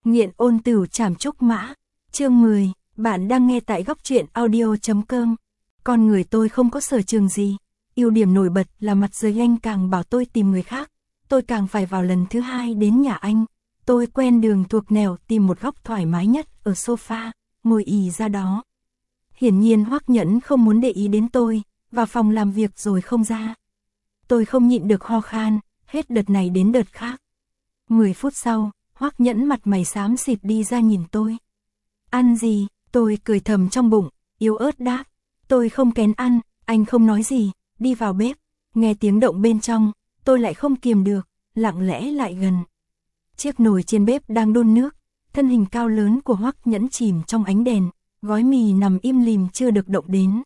Nghiện ôn tửu trảm trúc mã. Chương 10, bạn đang nghe tại góc truyện audio.com. Con người tôi không có sở trường gì. Ưu điểm nổi bật là mặt dưới anh càng bảo tôi tìm người khác, tôi càng phải vào lần thứ hai đến nhà anh. Tôi quen đường thuộc nẻo tìm một góc thoải mái nhất ở sofa, ngồi ì ra đó. Hiển nhiên Hoắc Nhẫn không muốn để ý đến tôi, vào phòng làm việc rồi không ra. Tôi không nhịn được ho khan, hết đợt này đến đợt khác. 10 phút sau, Hoắc Nhẫn mặt mày xám xịt đi ra nhìn tôi. Ăn gì? Tôi cười thầm trong bụng, yếu ớt đáp. Tôi không kén ăn. Anh không nói gì, đi vào bếp. Nghe tiếng động bên trong, tôi lại không kiềm được, lặng lẽ lại gần. Chiếc nồi trên bếp đang đun nước, thân hình cao lớn của Hoắc Nhẫn chìm trong ánh đèn, gói mì nằm im lìm chưa được động đến.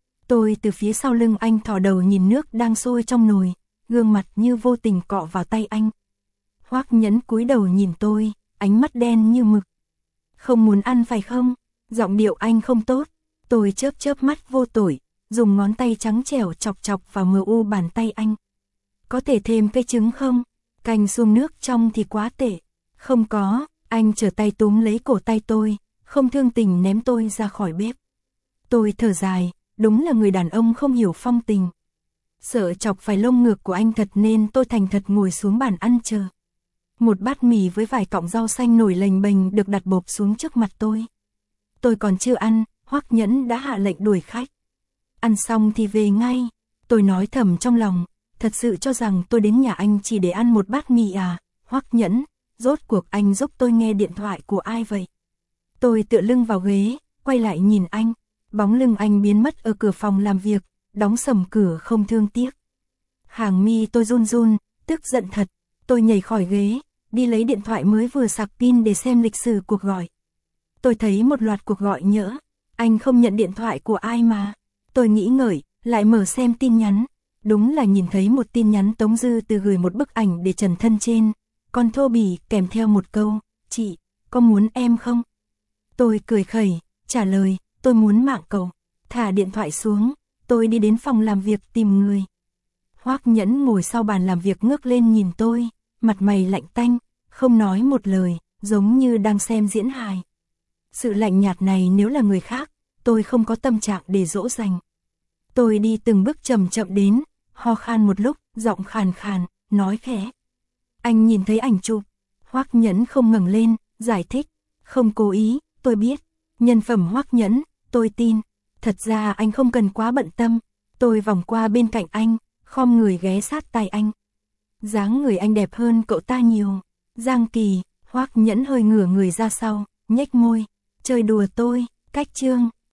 Tôi từ phía sau lưng anh thò đầu nhìn nước đang sôi trong nồi, gương mặt như vô tình cọ vào tay anh. Hoắc Nhẫn cúi đầu nhìn tôi, ánh mắt đen như mực. Không muốn ăn phải không? Giọng điệu anh không tốt. Tôi chớp chớp mắt vô tội, dùng ngón tay trắng trẻo chọc chọc vào mờ u bàn tay anh. Có thể thêm cái trứng không? Canh xuông nước trong thì quá tệ. Không có, anh trở tay túm lấy cổ tay tôi, không thương tình ném tôi ra khỏi bếp. Tôi thở dài, đúng là người đàn ông không hiểu phong tình. Sợ chọc phải lông ngược của anh thật nên tôi thành thật ngồi xuống bàn ăn chờ. Một bát mì với vài cọng rau xanh nổi lềnh bềnh được đặt bộp xuống trước mặt tôi. Tôi còn chưa ăn, Hoắc Nhẫn đã hạ lệnh đuổi khách. Ăn xong thì về ngay. Tôi nói thầm trong lòng, thật sự cho rằng tôi đến nhà anh chỉ để ăn một bát mì à? Hoắc Nhẫn, rốt cuộc anh giúp tôi nghe điện thoại của ai vậy? Tôi tựa lưng vào ghế, quay lại nhìn anh. Bóng lưng anh biến mất ở cửa phòng làm việc, đóng sầm cửa không thương tiếc. Hàng mi tôi run run, tức giận thật. Tôi nhảy khỏi ghế, đi lấy điện thoại mới vừa sạc pin để xem lịch sử cuộc gọi. Tôi thấy một loạt cuộc gọi nhỡ, anh không nhận điện thoại của ai mà. Tôi nghĩ ngợi, lại mở xem tin nhắn. Đúng là nhìn thấy một tin nhắn Tống Dư Từ gửi một bức ảnh để trần thân trên, còn thô bỉ kèm theo một câu, chị, có muốn em không? Tôi cười khẩy, trả lời, tôi muốn mạng cậu. Thả điện thoại xuống, tôi đi đến phòng làm việc tìm người. Hoắc Nhẫn ngồi sau bàn làm việc ngước lên nhìn tôi, mặt mày lạnh tanh, không nói một lời, giống như đang xem diễn hài. Sự lạnh nhạt này nếu là người khác, tôi không có tâm trạng để dỗ dành. Tôi đi từng bước chậm chậm đến, ho khan một lúc, giọng khàn khàn, nói khẽ. Anh nhìn thấy ảnh chụp. Hoắc Nhẫn không ngẩng lên, giải thích, không cố ý, tôi biết. Nhân phẩm Hoắc Nhẫn, tôi tin. Thật ra anh không cần quá bận tâm. Tôi vòng qua bên cạnh anh, khom người ghé sát tai anh. Dáng người anh đẹp hơn cậu ta nhiều. Giang Kỳ. Hoắc Nhẫn hơi ngửa người ra sau, nhếch môi, chơi đùa tôi. Cách chương.